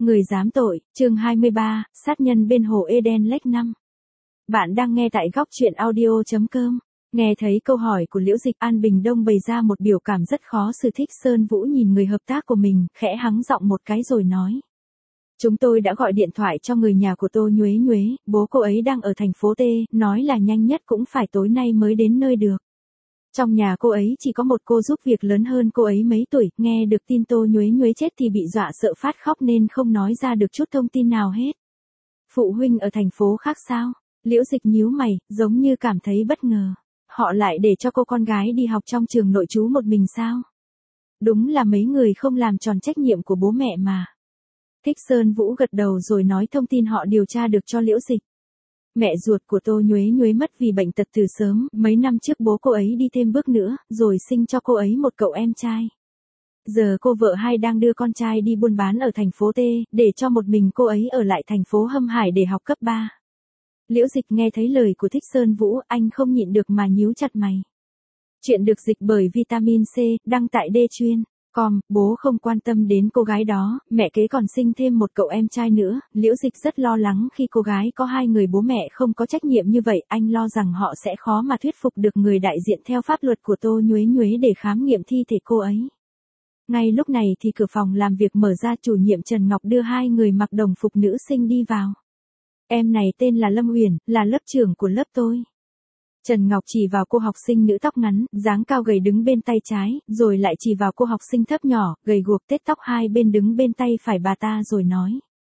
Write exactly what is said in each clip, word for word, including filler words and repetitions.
Người dám tội, chương hai mươi ba, sát nhân bên hồ Eden Lake năm. Bạn đang nghe tại góc truyện audio chấm com. Nghe thấy câu hỏi của Liễu Dịch, An Bình Đông bày ra một biểu cảm rất khó xử. Thích Sơn Vũ nhìn người hợp tác của mình, khẽ hắng giọng một cái rồi nói. Chúng tôi đã gọi điện thoại cho người nhà của Tô Nhuế Nhuế, bố cô ấy đang ở thành phố T, nói là nhanh nhất cũng phải tối nay mới đến nơi được. Trong nhà cô ấy chỉ có một cô giúp việc lớn hơn cô ấy mấy tuổi, nghe được tin Tô Nhuế Nhuế chết thì bị dọa sợ phát khóc nên không nói ra được chút thông tin nào hết. Phụ huynh ở thành phố khác sao? Liễu Dịch nhíu mày, giống như cảm thấy bất ngờ. Họ lại để cho cô con gái đi học trong trường nội trú một mình sao? Đúng là mấy người không làm tròn trách nhiệm của bố mẹ mà. Thích Sơn Vũ gật đầu rồi nói thông tin họ điều tra được cho Liễu Dịch. Mẹ ruột của Tô Nhuế Nhuế mất vì bệnh tật từ sớm, mấy năm trước bố cô ấy đi thêm bước nữa, rồi sinh cho cô ấy một cậu em trai. Giờ cô vợ hai đang đưa con trai đi buôn bán ở thành phố T, để cho một mình cô ấy ở lại thành phố Hâm Hải để học cấp ba. Liễu Dịch nghe thấy lời của Thích Sơn Vũ, anh không nhịn được mà nhíu chặt mày. Chuyện được dịch bởi Vitamin C, đăng tại D chuyên. Com, bố không quan tâm đến cô gái đó, mẹ kế còn sinh thêm một cậu em trai nữa. Liễu Dịch rất lo lắng khi cô gái có hai người bố mẹ không có trách nhiệm như vậy, anh lo rằng họ sẽ khó mà thuyết phục được người đại diện theo pháp luật của Tô Nhuế Nhuế để khám nghiệm thi thể cô ấy. Ngay lúc này thì cửa phòng làm việc mở ra, chủ nhiệm Trần Ngọc đưa hai người mặc đồng phục nữ sinh đi vào. Em này tên là Lâm Uyển, là lớp trưởng của lớp tôi. Trần Ngọc chỉ vào cô học sinh nữ tóc ngắn, dáng cao gầy đứng bên tay trái, rồi lại chỉ vào cô học sinh thấp nhỏ, gầy guộc tết tóc hai bên đứng bên tay phải bà ta rồi nói.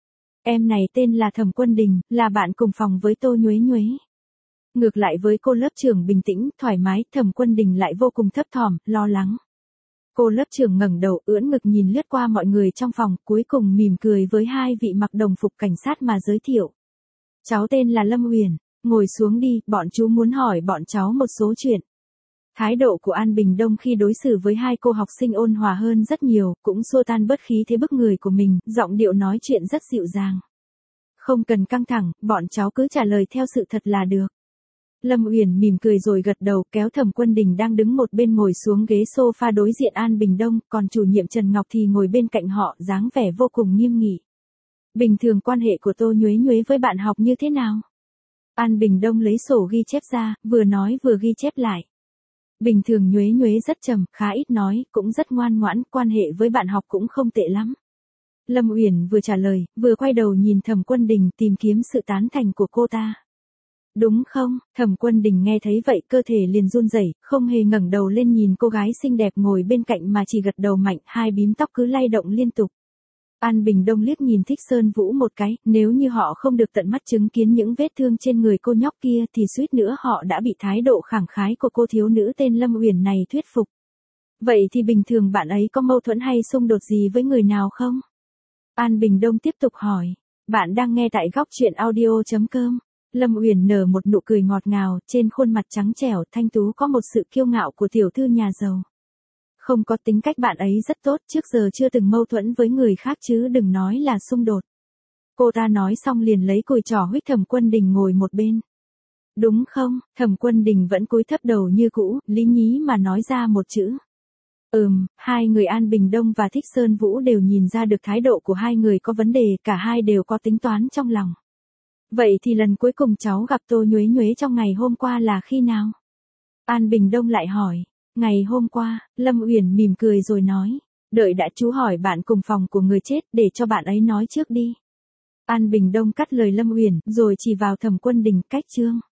Em này tên là Thẩm Quân Đình, là bạn cùng phòng với Tô Nhuế Nhuế. Ngược lại với cô lớp trưởng bình tĩnh, thoải mái, Thẩm Quân Đình lại vô cùng thấp thỏm, lo lắng. Cô lớp trưởng ngẩng đầu ưỡn ngực nhìn lướt qua mọi người trong phòng, cuối cùng mỉm cười với hai vị mặc đồng phục cảnh sát mà giới thiệu. Cháu tên là Lâm Uyển. Ngồi xuống đi, bọn chú muốn hỏi bọn cháu một số chuyện. Thái độ của An Bình Đông khi đối xử với hai cô học sinh ôn hòa hơn rất nhiều, cũng xua tan bớt khí thế bức người của mình, giọng điệu nói chuyện rất dịu dàng. Không cần căng thẳng, bọn cháu cứ trả lời theo sự thật là được. Lâm Uyển mỉm cười rồi gật đầu, kéo Thẩm Quân Đình đang đứng một bên ngồi xuống ghế sofa đối diện An Bình Đông, còn chủ nhiệm Trần Ngọc thì ngồi bên cạnh họ, dáng vẻ vô cùng nghiêm nghị. Bình thường quan hệ của Tô Nhuế Nhuế với bạn học như thế nào? An Bình Đông lấy sổ ghi chép ra, vừa nói vừa ghi chép lại. Bình thường Nhuế Nhuế rất trầm, khá ít nói, cũng rất ngoan ngoãn, quan hệ với bạn học cũng không tệ lắm. Lâm Uyển vừa trả lời, vừa quay đầu nhìn Thẩm Quân Đình tìm kiếm sự tán thành của cô ta. Đúng không? Thẩm Quân Đình nghe thấy vậy cơ thể liền run rẩy, không hề ngẩng đầu lên nhìn cô gái xinh đẹp ngồi bên cạnh mà chỉ gật đầu mạnh, hai bím tóc cứ lay động liên tục. An Bình Đông liếc nhìn Thích Sơn Vũ một cái, nếu như họ không được tận mắt chứng kiến những vết thương trên người cô nhóc kia thì suýt nữa họ đã bị thái độ khẳng khái của cô thiếu nữ tên Lâm Uyển này thuyết phục. Vậy thì bình thường bạn ấy có mâu thuẫn hay xung đột gì với người nào không? An Bình Đông tiếp tục hỏi. Bạn đang nghe tại góc truyện audio chấm com. Lâm Uyển nở một nụ cười ngọt ngào, trên khuôn mặt trắng trẻo thanh tú có một sự kiêu ngạo của tiểu thư nhà giàu. Không có, tính cách bạn ấy rất tốt, trước giờ chưa từng mâu thuẫn với người khác chứ đừng nói là xung đột. Cô ta nói xong liền lấy cùi trỏ huých Thẩm Quân Đình ngồi một bên. Đúng không? Thẩm Quân Đình vẫn cúi thấp đầu như cũ, lý nhí mà nói ra một chữ. Ừm, hai người An Bình Đông và Thích Sơn Vũ đều nhìn ra được thái độ của hai người có vấn đề, cả hai đều có tính toán trong lòng. Vậy thì lần cuối cùng cháu gặp Tô Nhuế Nhuế trong ngày hôm qua là khi nào? An Bình Đông lại hỏi. Ngày hôm qua, Lâm Uyển mỉm cười rồi nói, đợi đã chú hỏi bạn cùng phòng của người chết để cho bạn ấy nói trước đi. An Bình Đông cắt lời Lâm Uyển, rồi chỉ vào Thẩm Quân Đình, cách chương.